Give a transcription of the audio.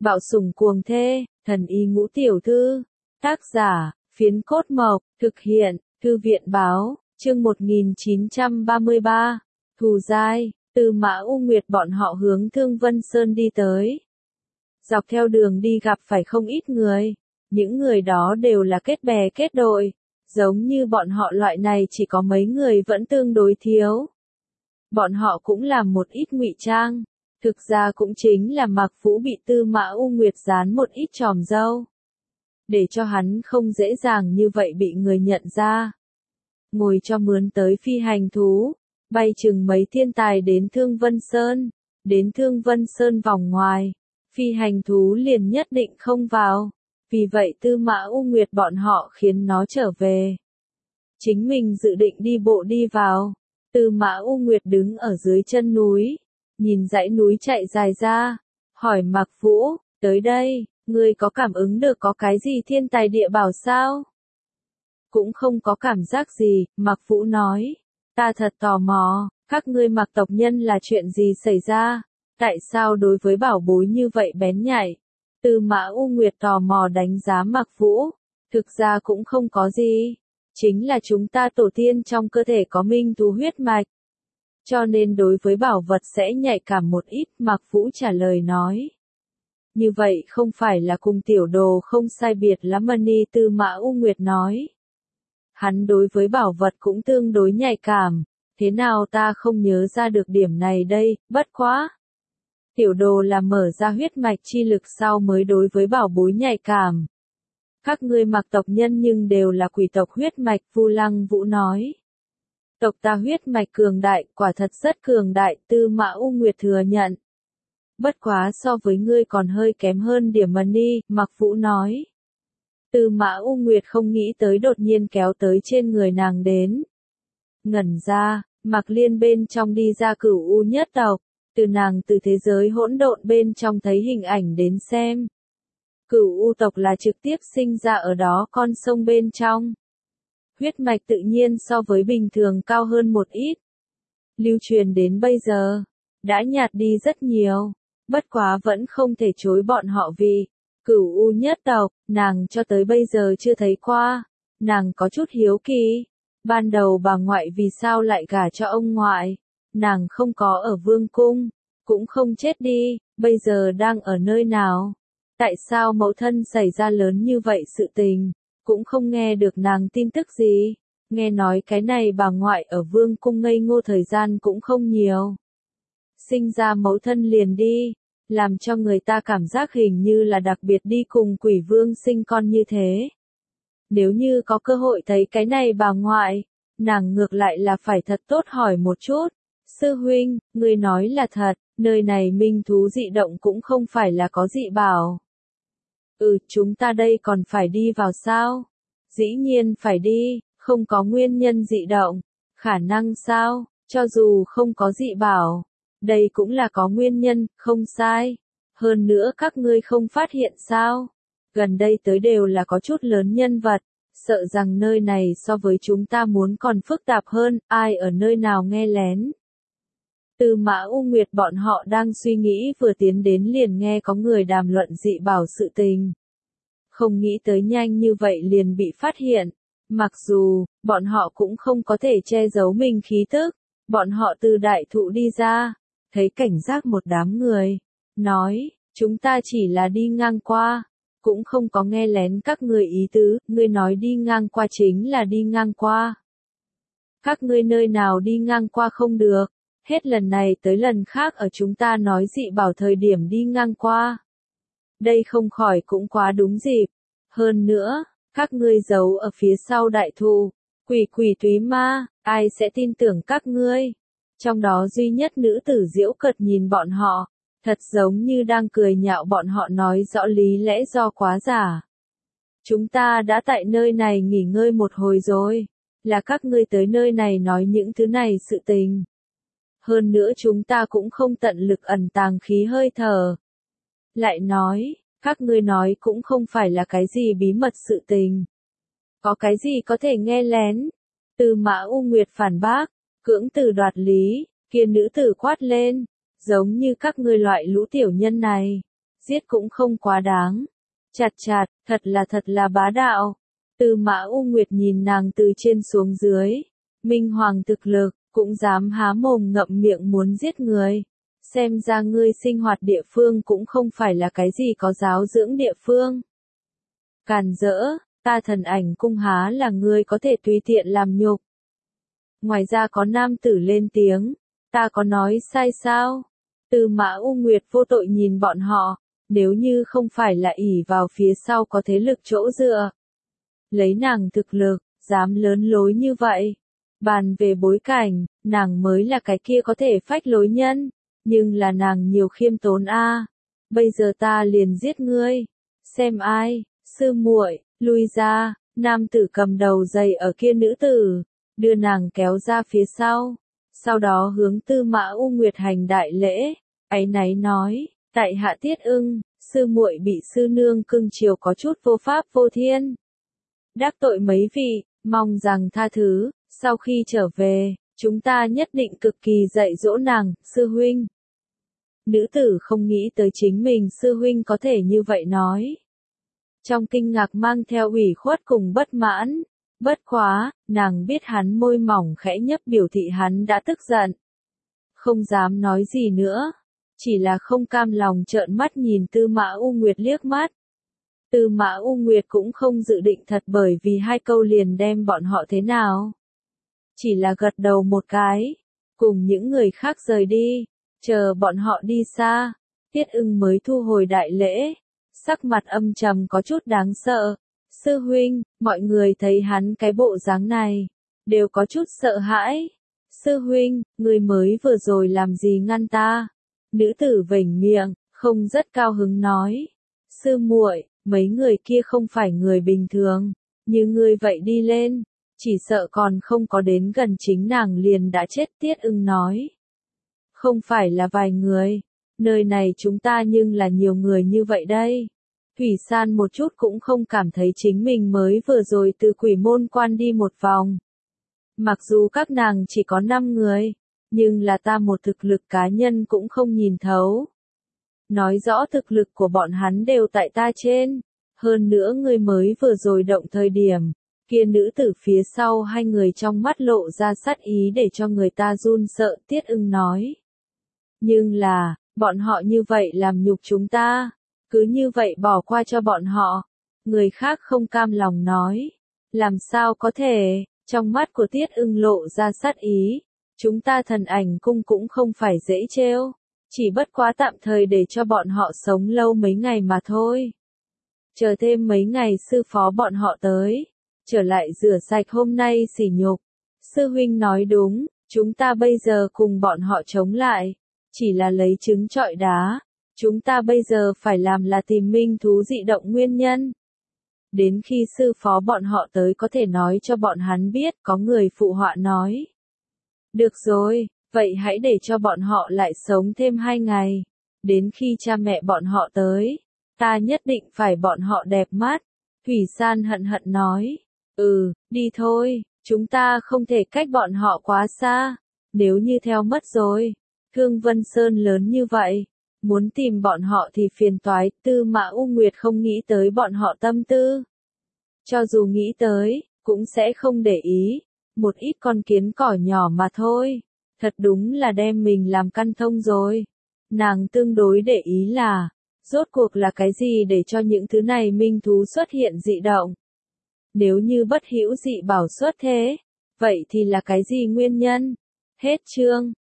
Bạo sủng cuồng thê, thần y ngũ tiểu thư. Tác giả, Phiến Cốt Mộc, thực hiện, Thư viện báo, chương 1933. Thù dai, từ Mã U Nguyệt bọn họ hướng Thương Vân Sơn đi tới. Dọc theo đường đi gặp phải không ít người. Những người đó đều là kết bè kết đội. Giống như bọn họ loại này chỉ có mấy người vẫn tương đối thiếu. Bọn họ cũng làm một ít ngụy trang. Thực ra cũng chính là Mạc Vũ bị Tư Mã U Nguyệt dán một ít tròm dâu. Để cho hắn không dễ dàng như vậy bị người nhận ra. Ngồi cho mướn tới phi hành thú, bay chừng mấy thiên tài đến Thương Vân Sơn. Đến Thương Vân Sơn vòng ngoài, phi hành thú liền nhất định không vào. Vì vậy Tư Mã U Nguyệt bọn họ khiến nó trở về. Chính mình dự định đi bộ đi vào. Tư Mã U Nguyệt đứng ở dưới chân núi, nhìn dãy núi chạy dài ra, hỏi Mạc Vũ, tới đây, ngươi có cảm ứng được có cái gì thiên tài địa bảo sao? Cũng không có cảm giác gì, Mạc Vũ nói. Ta thật tò mò, các ngươi Mạc tộc nhân là chuyện gì xảy ra? Tại sao đối với bảo bối như vậy bén nhạy? Tư Mã U Nguyệt tò mò đánh giá Mạc Vũ. Thực ra cũng không có gì. Chính là chúng ta tổ tiên trong cơ thể có minh thú huyết mạch. Cho nên đối với bảo vật sẽ nhạy cảm một ít, Mạc Vũ trả lời nói. Như vậy không phải là cùng tiểu đồ không sai biệt lắm Mani, Tư Mã U Nguyệt nói. Hắn đối với bảo vật cũng tương đối nhạy cảm, thế nào ta không nhớ ra được điểm này đây, bất quá. Tiểu đồ là mở ra huyết mạch chi lực sau mới đối với bảo bối nhạy cảm. Các ngươi Mạc tộc nhân nhưng đều là quỷ tộc huyết mạch, Vu Lăng Vũ nói. Tộc ta huyết mạch cường đại, quả thật rất cường đại, Tư Mã U Nguyệt thừa nhận. Bất quá so với ngươi còn hơi kém hơn điểm Mani, Mạc Vũ nói. Tư Mã U Nguyệt không nghĩ tới đột nhiên kéo tới trên người nàng đến. Ngẩn ra, Mạc Liên bên trong đi ra Cửu U nhất tộc, từ nàng từ thế giới hỗn độn bên trong thấy hình ảnh đến xem. Cửu U tộc là trực tiếp sinh ra ở đó con sông bên trong. Huyết mạch tự nhiên so với bình thường cao hơn một ít. Lưu truyền đến bây giờ, đã nhạt đi rất nhiều, bất quá vẫn không thể chối bọn họ vì Cửu U nhất tộc, nàng cho tới bây giờ chưa thấy qua. Nàng có chút hiếu kỳ. Ban đầu bà ngoại vì sao lại gả cho ông ngoại? Nàng không có ở vương cung, cũng không chết đi, bây giờ đang ở nơi nào? Tại sao mẫu thân xảy ra lớn như vậy sự tình? Cũng không nghe được nàng tin tức gì. Nghe nói cái này bà ngoại ở vương cung ngây ngô thời gian cũng không nhiều. Sinh ra mẫu thân liền đi, làm cho người ta cảm giác hình như là đặc biệt đi cùng quỷ vương sinh con như thế. Nếu như có cơ hội thấy cái này bà ngoại, nàng ngược lại là phải thật tốt hỏi một chút. Sư huynh, người nói là thật, nơi này minh thú dị động cũng không phải là có dị bảo. Chúng ta đây còn phải đi vào sao? Dĩ nhiên phải đi, không có nguyên nhân dị động. Khả năng sao, cho dù không có dị bảo. Đây cũng là có nguyên nhân, không sai. Hơn nữa các ngươi không phát hiện sao? Gần đây tới đều là có chút lớn nhân vật. Sợ rằng nơi này so với chúng ta muốn còn phức tạp hơn, ai ở nơi nào nghe lén. Tư Mã U Nguyệt bọn họ đang suy nghĩ vừa tiến đến liền nghe có người đàm luận dị bảo sự tình. Không nghĩ tới nhanh như vậy liền bị phát hiện. Mặc dù, bọn họ cũng không có thể che giấu mình khí tức. Bọn họ từ đại thụ đi ra, thấy cảnh giác một đám người. Nói, chúng ta chỉ là đi ngang qua. Cũng không có nghe lén các người ý tứ, ngươi nói đi ngang qua chính là đi ngang qua. Các ngươi nơi nào đi ngang qua không được. Hết lần này tới lần khác ở chúng ta nói dị bảo thời điểm đi ngang qua. Đây không khỏi cũng quá đúng dịp. Hơn nữa, các ngươi giấu ở phía sau đại thụ, quỷ túy ma, ai sẽ tin tưởng các ngươi? Trong đó duy nhất nữ tử giễu cợt nhìn bọn họ, thật giống như đang cười nhạo bọn họ nói rõ lý lẽ do quá giả. Chúng ta đã tại nơi này nghỉ ngơi một hồi rồi, là các ngươi tới nơi này nói những thứ này sự tình. Hơn nữa chúng ta cũng không tận lực ẩn tàng khí hơi thở. Lại nói, các ngươi nói cũng không phải là cái gì bí mật sự tình. Có cái gì có thể nghe lén? Tư Mã U Nguyệt phản bác, cưỡng từ đoạt lý, kia nữ tử quát lên, giống như các ngươi loại lũ tiểu nhân này. giết cũng không quá đáng. Chặt chặt, thật là bá đạo. Tư Mã U Nguyệt nhìn nàng từ trên xuống dưới. Minh Hoàng thực lực, cũng dám há mồm ngậm miệng muốn giết người. Xem ra ngươi sinh hoạt địa phương cũng không phải là cái gì có giáo dưỡng địa phương. Càn rỡ, ta Thần Ảnh cung há là ngươi có thể tùy tiện làm nhục. Ngoài ra có nam tử lên tiếng, ta có nói sai sao? Tư Mã U Nguyệt vô tội nhìn bọn họ, nếu như không phải là ỷ vào phía sau có thế lực chỗ dựa. Lấy nàng thực lực, dám lớn lối như vậy. Bàn về bối cảnh, nàng mới là cái kia có thể phách lối nhân, nhưng là nàng nhiều khiêm tốn a. Bây giờ ta liền giết ngươi. Xem ai, sư muội, lui ra, nam tử cầm đầu giày ở kia nữ tử, đưa nàng kéo ra phía sau. Sau đó hướng Tư Mã U Nguyệt hành đại lễ, áy náy nói, tại hạ Tiết Ưng, sư muội bị sư nương cưng chiều có chút vô pháp vô thiên. Đắc tội mấy vị, mong rằng tha thứ, sau khi trở về, chúng ta nhất định cực kỳ dạy dỗ nàng, sư huynh. Nữ tử không nghĩ tới chính mình sư huynh có thể như vậy nói. Trong kinh ngạc mang theo ủy khuất cùng bất mãn. Bất quá, nàng biết hắn môi mỏng khẽ nhấp biểu thị hắn đã tức giận. Không dám nói gì nữa. Chỉ là không cam lòng trợn mắt nhìn Tư Mã U Nguyệt liếc mắt. Tư Mã U Nguyệt cũng không dự định thật bởi vì hai câu liền đem bọn họ thế nào. Chỉ là gật đầu một cái, cùng những người khác rời đi, chờ bọn họ đi xa. Tiết Ưng mới thu hồi đại lễ, sắc mặt âm trầm có chút đáng sợ. Sư huynh, mọi người thấy hắn cái bộ dáng này, đều có chút sợ hãi. Sư huynh, người mới vừa rồi làm gì ngăn ta? Nữ tử vểnh miệng, không rất cao hứng nói. Sư muội, mấy người kia không phải người bình thường, như ngươi vậy đi lên, chỉ sợ còn không có đến gần chính nàng liền đã chết. Tiết Ưng nói. Không phải là vài người, nơi này chúng ta nhưng là nhiều người như vậy đây. Thủy San một chút cũng không cảm thấy chính mình mới vừa rồi từ Quỷ Môn Quan đi một vòng. Mặc dù các nàng chỉ có 5 người, nhưng là ta một thực lực cá nhân cũng không nhìn thấu. Nói rõ thực lực của bọn hắn đều tại ta trên. Hơn nữa người mới vừa rồi động thời điểm, kia nữ tử phía sau hai người trong mắt lộ ra sát ý để cho người ta run sợ. Tiết Ưng nói. Nhưng là, bọn họ như vậy làm nhục chúng ta. Cứ như vậy bỏ qua cho bọn họ. Người khác không cam lòng nói. Làm sao có thể, trong mắt của Tiết Ưng lộ ra sát ý. Chúng ta Thần Ảnh cung cũng không phải dễ trêu. Chỉ bất quá tạm thời để cho bọn họ sống lâu mấy ngày mà thôi. Chờ thêm mấy ngày sư phó bọn họ tới. Trở lại rửa sạch hôm nay sỉ nhục. Sư huynh nói đúng, chúng ta bây giờ cùng bọn họ chống lại. Chỉ là lấy trứng trọi đá. Chúng ta bây giờ phải làm là tìm minh thú dị động nguyên nhân. Đến khi sư phó bọn họ tới có thể nói cho bọn hắn biết, có người phụ họa nói. Được rồi, vậy hãy để cho bọn họ lại sống thêm 2 ngày. Đến khi cha mẹ bọn họ tới, ta nhất định phải bọn họ đẹp mắt. Thủy San hận hận nói. Đi thôi, chúng ta không thể cách bọn họ quá xa. Nếu như theo mất rồi, Thương Vân Sơn lớn như vậy. Muốn tìm bọn họ thì phiền toái. Tư Mã U Nguyệt không nghĩ tới bọn họ tâm tư. Cho dù nghĩ tới, cũng sẽ không để ý. Một ít con kiến cỏ nhỏ mà thôi. Thật đúng là đem mình làm căn thông rồi. Nàng tương đối để ý là, rốt cuộc là cái gì để cho những thứ này minh thú xuất hiện dị động. Nếu như bất hữu dị bảo xuất thế, vậy thì là cái gì nguyên nhân? Hết chương.